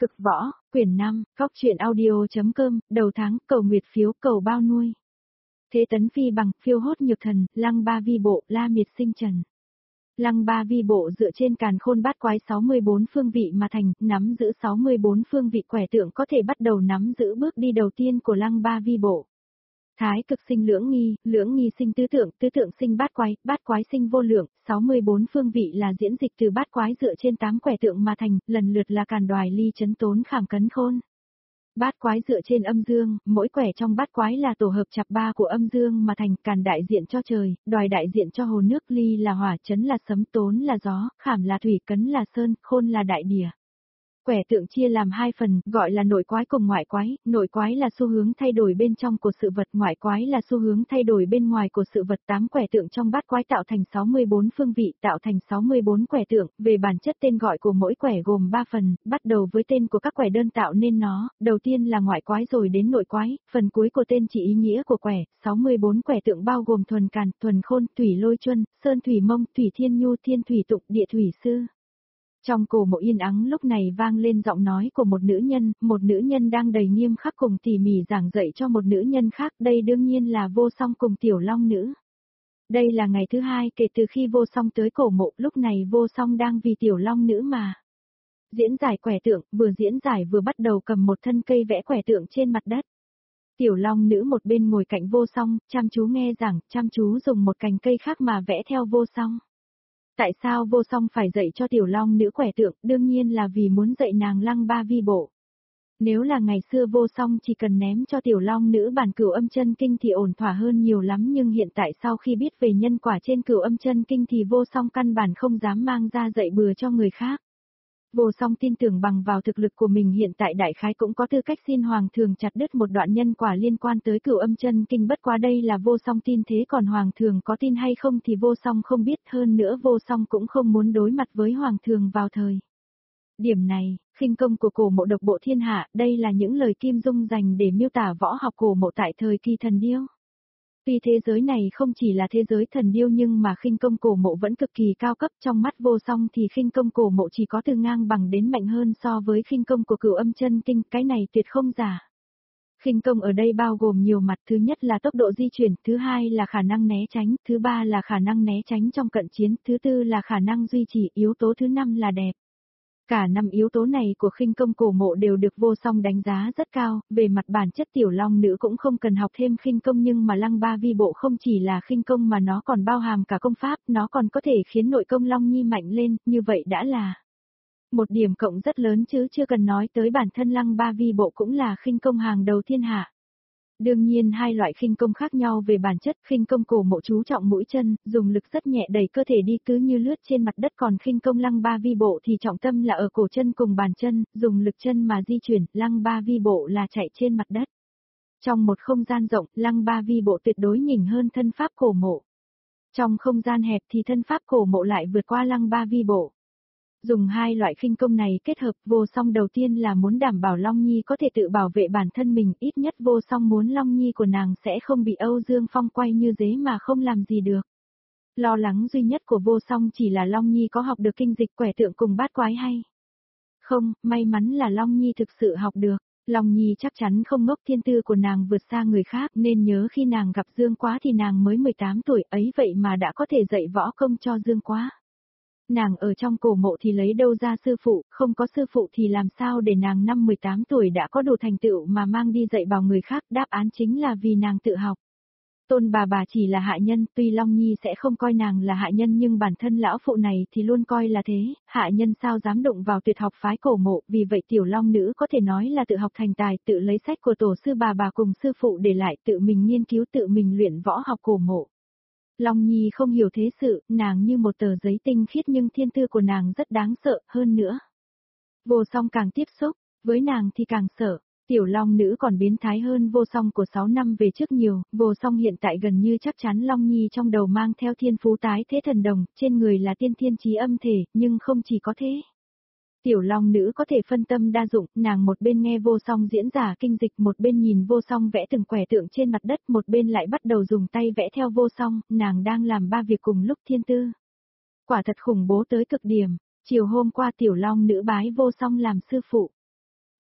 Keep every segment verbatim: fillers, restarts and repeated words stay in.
Cực võ, quyển năm, Cóc truyện audio.com, đầu tháng, cầu nguyệt phiếu, cầu bao nuôi. Thế tấn phi bằng, phiêu hốt nhược thần, lăng ba vi bộ, la miệt sinh trần. Lăng ba vi bộ dựa trên càn khôn bát quái sáu mươi bốn phương vị mà thành, nắm giữ sáu mươi bốn phương vị quẻ tượng có thể bắt đầu nắm giữ bước đi đầu tiên của lăng ba vi bộ. Thái cực sinh lưỡng nghi, lưỡng nghi sinh tứ tượng, tứ tượng sinh bát quái, bát quái sinh vô lượng, sáu mươi bốn phương vị là diễn dịch từ bát quái dựa trên tám quẻ tượng mà thành, lần lượt là càn đoài ly chấn tốn khảm cấn khôn. Bát quái dựa trên âm dương, mỗi quẻ trong bát quái là tổ hợp chặp ba của âm dương mà thành, càn đại diện cho trời, đoài đại diện cho hồ nước, ly là hỏa, chấn là sấm, tốn là gió, khảm là thủy, cấn là sơn, khôn là đại địa. Quẻ tượng chia làm hai phần, gọi là nội quái cùng ngoại quái, nội quái là xu hướng thay đổi bên trong của sự vật, ngoại quái là xu hướng thay đổi bên ngoài của sự vật. Tám quẻ tượng trong bát quái tạo thành sáu mươi bốn phương vị, tạo thành sáu mươi bốn quẻ tượng, về bản chất tên gọi của mỗi quẻ gồm ba phần, bắt đầu với tên của các quẻ đơn tạo nên nó, đầu tiên là ngoại quái rồi đến nội quái, phần cuối của tên chỉ ý nghĩa của quẻ, sáu mươi bốn quẻ tượng bao gồm thuần càn, thuần khôn, thủy lôi chuân, sơn thủy mông, thủy thiên nhu, thiên thủy tụng, địa thủy sư. Trong cổ mộ yên ắng lúc này vang lên giọng nói của một nữ nhân, một nữ nhân đang đầy nghiêm khắc cùng tỉ mỉ giảng dạy cho một nữ nhân khác, đây đương nhiên là Vô Song cùng Tiểu Long Nữ. Đây là ngày thứ hai kể từ khi Vô Song tới cổ mộ, lúc này Vô Song đang vì Tiểu Long Nữ mà diễn giải quẻ tượng, vừa diễn giải vừa bắt đầu cầm một thân cây vẽ quẻ tượng trên mặt đất. Tiểu Long Nữ một bên ngồi cạnh Vô Song, chăm chú nghe giảng, chăm chú dùng một cành cây khác mà vẽ theo Vô Song. Tại sao Vô Song phải dạy cho Tiểu Long Nữ quẻ tượng, đương nhiên là vì muốn dạy nàng lăng ba vi bộ. Nếu là ngày xưa Vô Song chỉ cần ném cho Tiểu Long Nữ bản cửu âm chân kinh thì ổn thỏa hơn nhiều lắm, nhưng hiện tại sau khi biết về nhân quả trên cửu âm chân kinh thì Vô Song căn bản không dám mang ra dạy bừa cho người khác. Vô Song tin tưởng bằng vào thực lực của mình hiện tại đại khái cũng có tư cách xin Hoàng thượng chặt đứt một đoạn nhân quả liên quan tới cửu âm chân kinh, bất quá đây là Vô Song tin thế còn Hoàng thượng có tin hay không thì Vô Song không biết, hơn nữa Vô Song cũng không muốn đối mặt với Hoàng thượng vào thời điểm này. Khinh công của cổ mộ độc bộ thiên hạ, đây là những lời Kim Dung dành để miêu tả võ học cổ mộ tại thời kỳ thần điêu. Tuy thế giới này không chỉ là thế giới thần điêu nhưng mà khinh công cổ mộ vẫn cực kỳ cao cấp, trong mắt Vô Song thì khinh công cổ mộ chỉ có từ ngang bằng đến mạnh hơn so với khinh công của cửu âm chân kinh, cái này tuyệt không giả. Khinh công ở đây bao gồm nhiều mặt, thứ nhất là tốc độ di chuyển, thứ hai là khả năng né tránh, thứ ba là khả năng né tránh trong cận chiến, thứ tư là khả năng duy trì, yếu tố thứ năm là đẹp. Cả năm yếu tố này của khinh công cổ mộ đều được Vô Song đánh giá rất cao, về mặt bản chất Tiểu Long Nữ cũng không cần học thêm khinh công, nhưng mà lăng ba vi bộ không chỉ là khinh công mà nó còn bao hàm cả công pháp, nó còn có thể khiến nội công Long Nhi mạnh lên, như vậy đã là một điểm cộng rất lớn chứ chưa cần nói tới bản thân lăng ba vi bộ cũng là khinh công hàng đầu thiên hạ. Đương nhiên hai loại khinh công khác nhau về bản chất, khinh công cổ mộ chú trọng mũi chân, dùng lực rất nhẹ đẩy cơ thể đi cứ như lướt trên mặt đất, còn khinh công lăng ba vi bộ thì trọng tâm là ở cổ chân cùng bàn chân, dùng lực chân mà di chuyển, lăng ba vi bộ là chạy trên mặt đất. Trong một không gian rộng, lăng ba vi bộ tuyệt đối nhỉnh hơn thân pháp cổ mộ. Trong không gian hẹp thì thân pháp cổ mộ lại vượt qua lăng ba vi bộ. Dùng hai loại khinh công này kết hợp, Vô Song đầu tiên là muốn đảm bảo Long Nhi có thể tự bảo vệ bản thân mình, ít nhất Vô Song muốn Long Nhi của nàng sẽ không bị Âu Dương Phong quay như dế mà không làm gì được. Lo lắng duy nhất của Vô Song chỉ là Long Nhi có học được kinh dịch quẻ tượng cùng bát quái hay không, may mắn là Long Nhi thực sự học được. Long Nhi chắc chắn không ngốc, thiên tư của nàng vượt xa người khác, nên nhớ khi nàng gặp Dương Quá thì nàng mới mười tám tuổi, ấy vậy mà đã có thể dạy võ công cho Dương Quá. Nàng ở trong cổ mộ thì lấy đâu ra sư phụ, không có sư phụ thì làm sao để nàng năm mười tám tuổi đã có đủ thành tựu mà mang đi dạy bảo người khác, đáp án chính là vì nàng tự học. Tôn bà bà chỉ là hạ nhân, tuy Long Nhi sẽ không coi nàng là hạ nhân nhưng bản thân lão phụ này thì luôn coi là thế, hạ nhân sao dám đụng vào tuyệt học phái cổ mộ, vì vậy Tiểu Long Nữ có thể nói là tự học thành tài, tự lấy sách của tổ sư bà bà cùng sư phụ để lại, tự mình nghiên cứu, tự mình luyện võ học cổ mộ. Long Nhi không hiểu thế sự, nàng như một tờ giấy tinh khiết nhưng thiên tư của nàng rất đáng sợ, hơn nữa. Vô Song càng tiếp xúc, với nàng thì càng sợ. Tiểu Long Nữ còn biến thái hơn Vô Song của sáu năm về trước nhiều, Vô Song hiện tại gần như chắc chắn Long Nhi trong đầu mang theo thiên phú tái thế thần đồng, trên người là tiên thiên chí âm thể, nhưng không chỉ có thế. Tiểu Long Nữ có thể phân tâm đa dụng, nàng một bên nghe Vô Song diễn giả kinh dịch, một bên nhìn Vô Song vẽ từng quẻ tượng trên mặt đất, một bên lại bắt đầu dùng tay vẽ theo Vô Song, nàng đang làm ba việc cùng lúc, thiên tư. Quả thật khủng bố tới cực điểm. Chiều hôm qua Tiểu Long Nữ bái Vô Song làm sư phụ.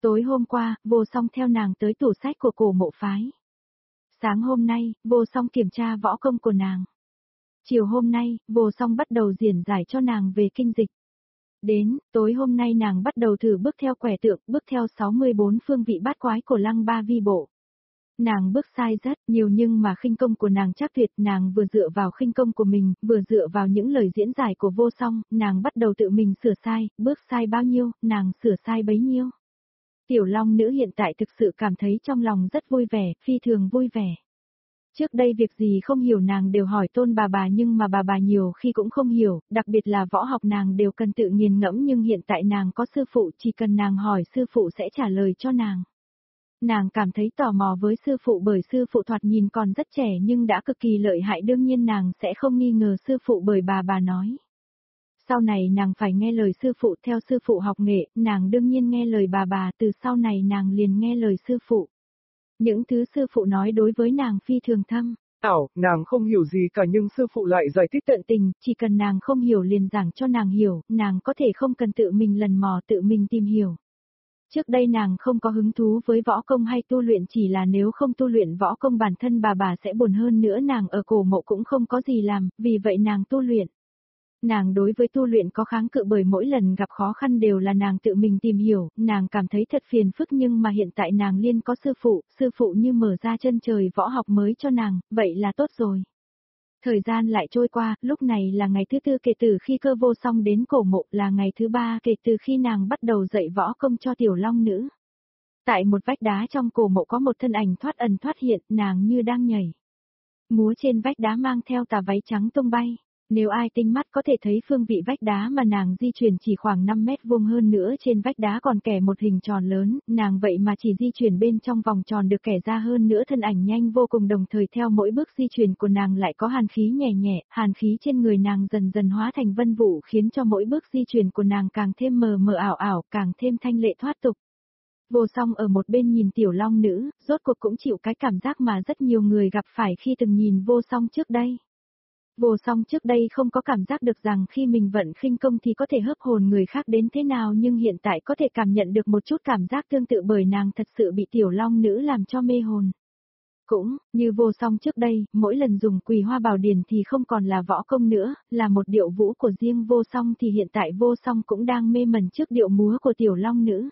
Tối hôm qua, Vô Song theo nàng tới tủ sách của cổ mộ phái. Sáng hôm nay, Vô Song kiểm tra võ công của nàng. Chiều hôm nay, Vô Song bắt đầu diễn giải cho nàng về kinh dịch. Đến, tối hôm nay nàng bắt đầu thử bước theo quẻ tượng, bước theo sáu mươi bốn phương vị bát quái của Lăng Ba Vi Bộ. Nàng bước sai rất nhiều nhưng mà khinh công của nàng chắc tuyệt, nàng vừa dựa vào khinh công của mình, vừa dựa vào những lời diễn giải của Vô Song, nàng bắt đầu tự mình sửa sai, bước sai bao nhiêu, nàng sửa sai bấy nhiêu. Tiểu Long Nữ hiện tại thực sự cảm thấy trong lòng rất vui vẻ, phi thường vui vẻ. Trước đây việc gì không hiểu nàng đều hỏi Tôn bà bà nhưng mà bà bà nhiều khi cũng không hiểu, đặc biệt là võ học nàng đều cần tự nghiền ngẫm nhưng hiện tại nàng có sư phụ, chỉ cần nàng hỏi sư phụ sẽ trả lời cho nàng. Nàng cảm thấy tò mò với sư phụ bởi sư phụ thoạt nhìn còn rất trẻ nhưng đã cực kỳ lợi hại, đương nhiên nàng sẽ không nghi ngờ sư phụ bởi bà bà nói. Sau này nàng phải nghe lời sư phụ, theo sư phụ học nghệ, nàng đương nhiên nghe lời bà bà, từ sau này nàng liền nghe lời sư phụ. Những thứ sư phụ nói đối với nàng phi thường thâm. Ảo, nàng không hiểu gì cả nhưng sư phụ lại giải thích tận tình, chỉ cần nàng không hiểu liền giảng cho nàng hiểu, nàng có thể không cần tự mình lần mò tự mình tìm hiểu. Trước đây nàng không có hứng thú với võ công hay tu luyện, chỉ là nếu không tu luyện võ công bản thân bà bà sẽ buồn, hơn nữa nàng ở cổ mộ cũng không có gì làm, vì vậy nàng tu luyện. Nàng đối với tu luyện có kháng cự bởi mỗi lần gặp khó khăn đều là nàng tự mình tìm hiểu, nàng cảm thấy thật phiền phức nhưng mà hiện tại nàng liên có sư phụ, sư phụ như mở ra chân trời võ học mới cho nàng, vậy là tốt rồi. Thời gian lại trôi qua, lúc này là ngày thứ tư kể từ khi Cơ Vô Song đến cổ mộ, là ngày thứ ba kể từ khi nàng bắt đầu dạy võ công cho Tiểu Long Nữ. Tại một vách đá trong cổ mộ có một thân ảnh thoát ẩn thoát hiện, nàng như đang nhảy múa trên vách đá mang theo tà váy trắng tung bay. Nếu ai tinh mắt có thể thấy phương vị vách đá mà nàng di chuyển chỉ khoảng năm mét vuông, hơn nữa trên vách đá còn kẻ một hình tròn lớn, nàng vậy mà chỉ di chuyển bên trong vòng tròn được kẻ ra, hơn nữa thân ảnh nhanh vô cùng, đồng thời theo mỗi bước di chuyển của nàng lại có hàn khí nhẹ nhẹ, hàn khí trên người nàng dần dần hóa thành vân vụ khiến cho mỗi bước di chuyển của nàng càng thêm mờ mờ ảo ảo, càng thêm thanh lệ thoát tục. Vô Song ở một bên nhìn Tiểu Long Nữ, rốt cuộc cũng chịu cái cảm giác mà rất nhiều người gặp phải khi từng nhìn Vô Song trước đây. Vô Song trước đây không có cảm giác được rằng khi mình vận khinh công thì có thể hấp hồn người khác đến thế nào, nhưng hiện tại có thể cảm nhận được một chút cảm giác tương tự bởi nàng thật sự bị Tiểu Long Nữ làm cho mê hồn. Cũng, như Vô Song trước đây, mỗi lần dùng Quỳ Hoa Bảo Điển thì không còn là võ công nữa, là một điệu vũ của riêng Vô Song, thì hiện tại Vô Song cũng đang mê mẩn trước điệu múa của Tiểu Long Nữ.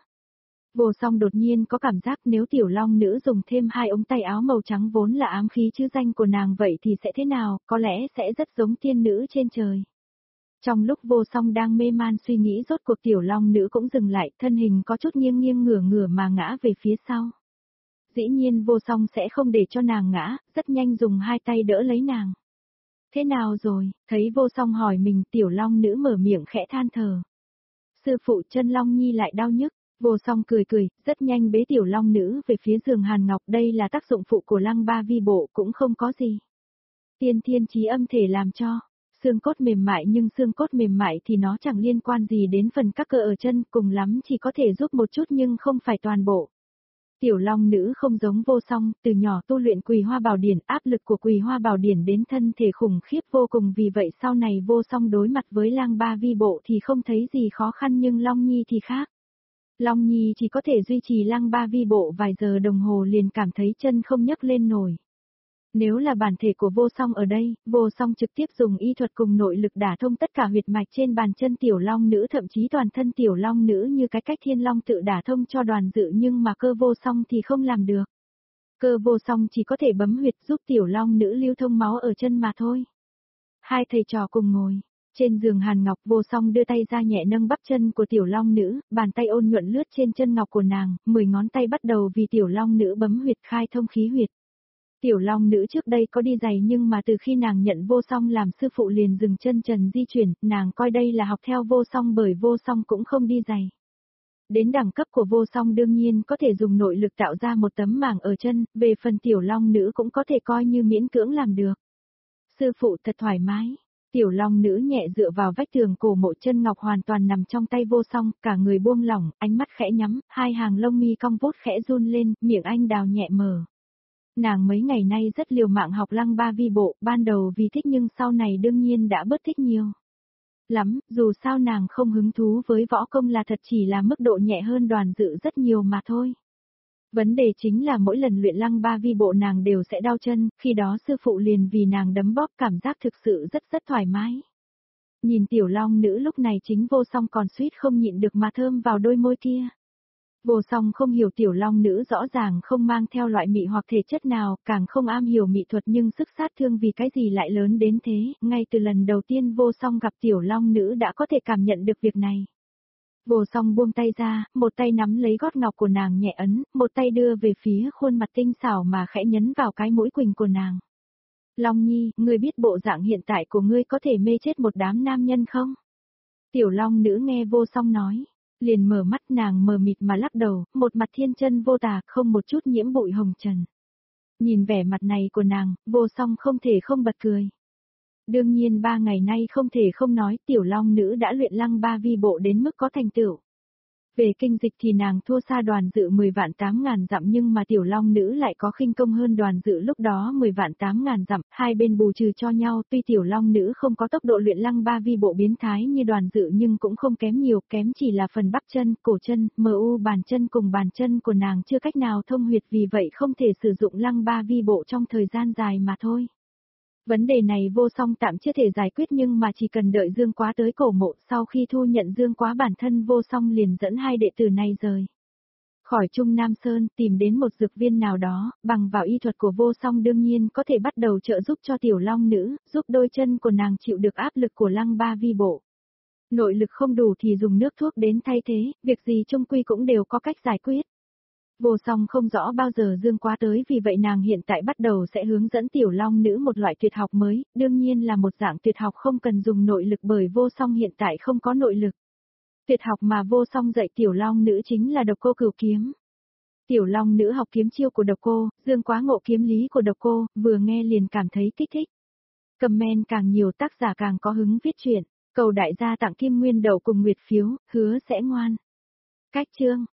Vô Song đột nhiên có cảm giác nếu Tiểu Long Nữ dùng thêm hai ống tay áo màu trắng vốn là ám khí chứ danh của nàng vậy thì sẽ thế nào, có lẽ sẽ rất giống tiên nữ trên trời. Trong lúc Vô Song đang mê man suy nghĩ, rốt cuộc Tiểu Long Nữ cũng dừng lại, thân hình có chút nghiêng nghiêng ngửa ngửa mà ngã về phía sau. Dĩ nhiên Vô Song sẽ không để cho nàng ngã, rất nhanh dùng hai tay đỡ lấy nàng. Thế nào rồi, thấy Vô Song hỏi mình, Tiểu Long Nữ mở miệng khẽ than thở. Sư phụ, chân Long Nhi lại đau nhức. Vô Song cười cười, rất nhanh bế Tiểu Long Nữ về phía giường Hàn Ngọc, đây là tác dụng phụ của Lăng Ba Vi Bộ, cũng không có gì. Tiên thiên chí âm thể làm cho xương cốt mềm mại, nhưng xương cốt mềm mại thì nó chẳng liên quan gì đến phần các cơ ở chân, cùng lắm chỉ có thể giúp một chút nhưng không phải toàn bộ. Tiểu Long Nữ không giống Vô Song, từ nhỏ tu luyện Quỳ Hoa Bảo Điển, áp lực của Quỳ Hoa Bảo Điển đến thân thể khủng khiếp vô cùng, vì vậy sau này Vô Song đối mặt với Lăng Ba Vi Bộ thì không thấy gì khó khăn, nhưng Long Nhi thì khác. Long Nhi chỉ có thể duy trì Lăng Ba Vi Bộ vài giờ đồng hồ liền cảm thấy chân không nhấc lên nổi. Nếu là bản thể của Vô Song ở đây, Vô Song trực tiếp dùng y thuật cùng nội lực đả thông tất cả huyệt mạch trên bàn chân Tiểu Long Nữ, thậm chí toàn thân Tiểu Long Nữ như cái cách Thiên Long tự đả thông cho Đoàn Dự, nhưng mà Cơ Vô Song thì không làm được. Cơ Vô Song chỉ có thể bấm huyệt giúp Tiểu Long Nữ lưu thông máu ở chân mà thôi. Hai thầy trò cùng ngồi trên giường Hàn Ngọc, Vô Song đưa tay ra nhẹ nâng bắp chân của Tiểu Long Nữ, bàn tay ôn nhuận lướt trên chân ngọc của nàng, mười ngón tay bắt đầu vì Tiểu Long Nữ bấm huyệt khai thông khí huyệt. Tiểu Long Nữ trước đây có đi giày nhưng mà từ khi nàng nhận Vô Song làm sư phụ liền dừng chân trần di chuyển, nàng coi đây là học theo Vô Song bởi Vô Song cũng không đi giày. Đến đẳng cấp của Vô Song đương nhiên có thể dùng nội lực tạo ra một tấm mảng ở chân, về phần Tiểu Long Nữ cũng có thể coi như miễn cưỡng làm được. Sư phụ thật thoải mái. Tiểu Long Nữ nhẹ dựa vào vách tường cổ mộ, chân ngọc hoàn toàn nằm trong tay Vô Song, cả người buông lỏng, ánh mắt khẽ nhắm, hai hàng lông mi cong vút khẽ run lên, miệng anh đào nhẹ mở. Nàng mấy ngày nay rất liều mạng học Lăng Ba Vi Bộ, ban đầu vì thích nhưng sau này đương nhiên đã bớt thích nhiều. lắm, dù sao nàng không hứng thú với võ công là thật, chỉ là mức độ nhẹ hơn Đoàn Dự rất nhiều mà thôi. Vấn đề chính là mỗi lần luyện lăng ba vi bộ nàng đều sẽ đau chân, khi đó sư phụ liền vì nàng đấm bóp, cảm giác thực sự rất rất thoải mái. Nhìn tiểu long nữ lúc này chính Vô Song còn suýt không nhịn được mà thơm vào đôi môi kia. Vô Song không hiểu tiểu long nữ rõ ràng không mang theo loại mị hoặc thể chất nào, càng không am hiểu mỹ thuật, nhưng sức sát thương vì cái gì lại lớn đến thế, ngay từ lần đầu tiên Vô Song gặp tiểu long nữ đã có thể cảm nhận được việc này. Vô Song buông tay ra, một tay nắm lấy gót ngọc của nàng nhẹ ấn, một tay đưa về phía khuôn mặt tinh xảo mà khẽ nhấn vào cái mũi quỳnh của nàng. Long Nhi, ngươi biết bộ dạng hiện tại của ngươi có thể mê chết một đám nam nhân không? Tiểu long nữ nghe Vô Song nói, liền mở mắt, nàng mờ mịt mà lắc đầu, một mặt thiên chân vô tà, không một chút nhiễm bụi hồng trần. Nhìn vẻ mặt này của nàng, Vô Song không thể không bật cười. Đương nhiên ba ngày nay không thể không nói tiểu long nữ đã luyện lăng ba vi bộ đến mức có thành tựu. Về kinh dịch thì nàng thua xa Đoàn Dự mười vạn tám ngàn dặm, nhưng mà tiểu long nữ lại có khinh công hơn Đoàn Dự lúc đó mười vạn tám ngàn dặm, hai bên bù trừ cho nhau. Tuy tiểu long nữ không có tốc độ luyện lăng ba vi bộ biến thái như Đoàn Dự nhưng cũng không kém nhiều, kém chỉ là phần bắp chân, cổ chân, mờ u bàn chân cùng bàn chân của nàng chưa cách nào thông huyệt, vì vậy không thể sử dụng lăng ba vi bộ trong thời gian dài mà thôi. Vấn đề này Vô Song tạm chưa thể giải quyết, nhưng mà chỉ cần đợi Dương Quá tới cổ mộ, sau khi thu nhận Dương Quá bản thân Vô Song liền dẫn hai đệ tử này rời khỏi Trung Nam Sơn, tìm đến một dược viên nào đó, bằng vào y thuật của Vô Song đương nhiên có thể bắt đầu trợ giúp cho tiểu long nữ, giúp đôi chân của nàng chịu được áp lực của lăng ba vi bộ. Nội lực không đủ thì dùng nước thuốc đến thay thế, việc gì chung quy cũng đều có cách giải quyết. Vô Song không rõ bao giờ Dương Quá tới, vì vậy nàng hiện tại bắt đầu sẽ hướng dẫn tiểu long nữ một loại tuyệt học mới, đương nhiên là một dạng tuyệt học không cần dùng nội lực, bởi Vô Song hiện tại không có nội lực. Tuyệt học mà Vô Song dạy tiểu long nữ chính là Độc Cô Cửu Kiếm. Tiểu long nữ học kiếm chiêu của Độc Cô, Dương Quá ngộ kiếm lý của Độc Cô, vừa nghe liền cảm thấy kích thích. Comment càng nhiều tác giả càng có hứng viết truyện, cầu đại gia tặng kim nguyên đậu cùng nguyệt phiếu, hứa sẽ ngoan. Cách chương